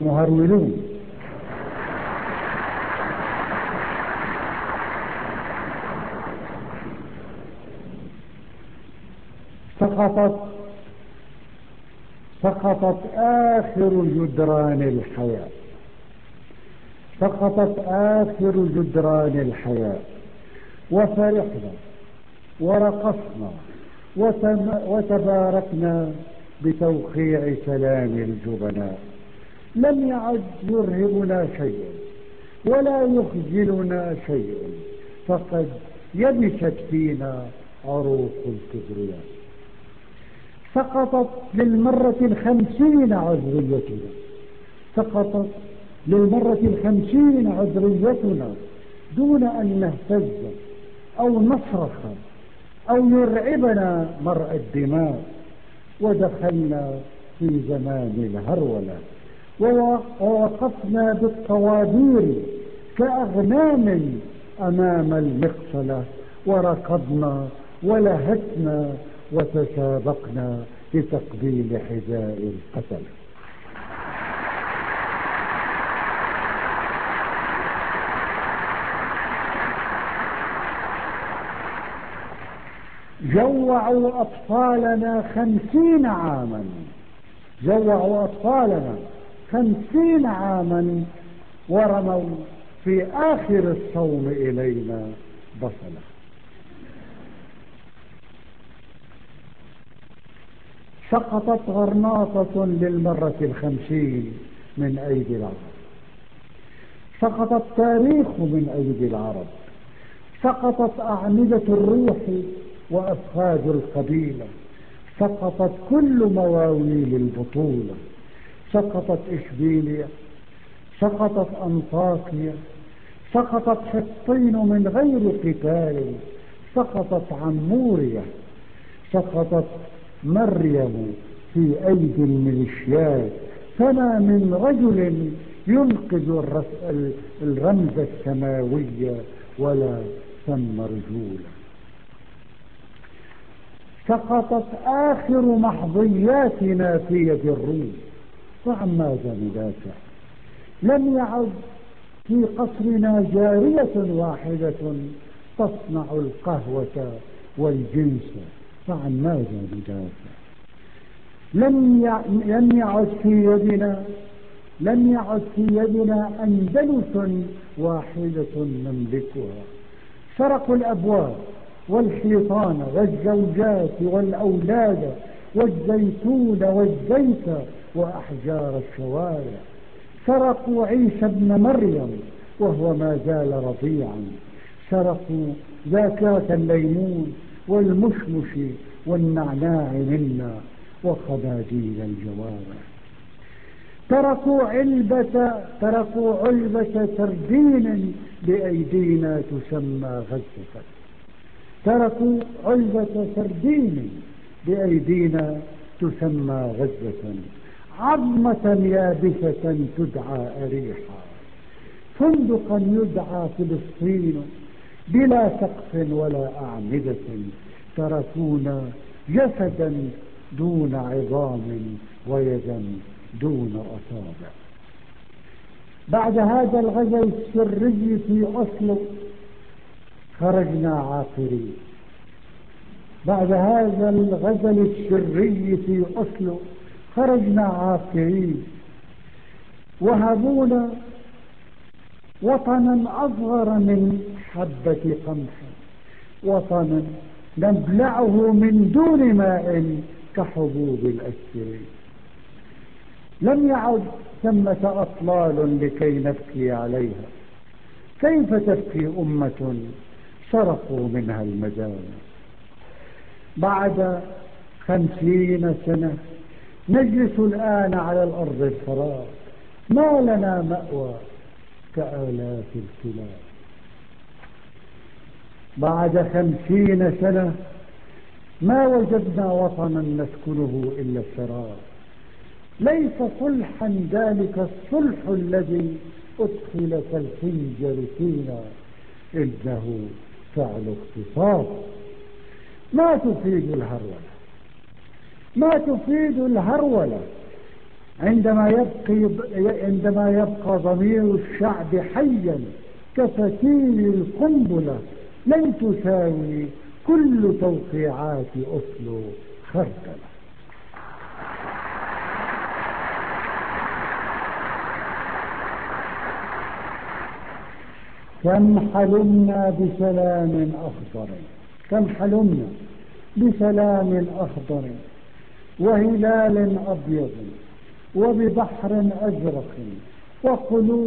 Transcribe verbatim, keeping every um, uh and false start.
مهرولون. سقطت سقطت آخر جدران الحياة، سقطت آخر جدران الحياة، وفرحنا ورقصنا وتباركنا بتوقيع سلام الجبناء. لم يعد يرهبنا شيء ولا يخجلنا شيء، فقد يبست فينا عروق الكبرياء. سقطت للمرة الخمسين عذريتنا، سقطت للمرة الخمسين عذريتنا دون أن نهتز أو نصرخ أو يرعبنا مرء الدماء. ودخلنا في زمان الهرولة ووقفنا بالطوابير كأغنام أمام المقصلة، وركضنا ولهتنا وتسابقنا لتقبيل حذاء القتل. جوعوا أطفالنا خمسين عاما، جوعوا أطفالنا خمسين عاما ورموا في آخر الصوم إلينا بصلة. سقطت غرناطة للمرة الخمسين من أيدي العرب، سقط التاريخ من أيدي العرب، سقطت أعمدة الروح وأفخاذ القبيلة، سقطت كل مواويل البطولة، سقطت إشبيلية، سقطت أنطاكيا، سقطت حطين من غير قتال، سقطت عمورية، سقطت مريم في أيدي الميليشيات. فما من رجل ينقذ الرمز السماوي ولا ثم رجولا. سقطت آخر محظياتنا في يد الروم، فعن ماذا ندافع؟ لم يعد في قصرنا جارية واحدة تصنع القهوة والجنس، فعن ماذا ندافع؟ لم لم يعد في يدنا لم يعد في يدنا أندلس واحدة نملكها. سرقوا الأبواب والحيطان والزوجات والأولاد والزيتون والزيت وأحجار الشوارع. سرقوا عيسى ابن مريم وهو ما زال رضيعا، سرقوا زكاة الليمون والمشمش والنعناع منا وخناديل الجوارح. تركوا علبة تركوا علبة سردين بأيدينا تسمى غزة، تركوا علبة سردين بأيدينا تسمى غزة، عظمة يابسة تدعى أريحا، فندقا يدعى فلسطين بلا سقف ولا أعمدة. تركونا جسدا دون عظام ويدا دون أصابع. بعد هذا الغزو السري في أوسلو خرجنا عاقرين، بعد هذا الغزل السري في أوسلو خرجنا عاقرين، وهبونا وطنا أصغر من حبة قمح، وطنا نبلعه من دون ماء كحبوب الأسفرين. لم يعد ثمة أطلال لكي نبكي عليها. كيف تبكي أمة سرقوا منها المدايا؟ بعد خمسين سنة نجلس الآن على الأرض الفراغ، ما لنا مأوى كآلاف الكلاب. بعد خمسين سنة ما وجدنا وطنا نسكنه إلا الشراب. ليس صلحا ذلك الصلح الذي أدخل كالخنجر فينا، إنه فعل اغتصاب. ما تفيد الهرولة ما تفيد الهرولة عندما يبقى, عندما يبقى ضمير الشعب حيا كفتيل القنبلة لن تساوي كل توقيعات أوسلو خردلة. كم حلمنا بسلام أخضر، كم حلمنا بسلام أخضر وهلال أبيض وببحر أزرق وقلوب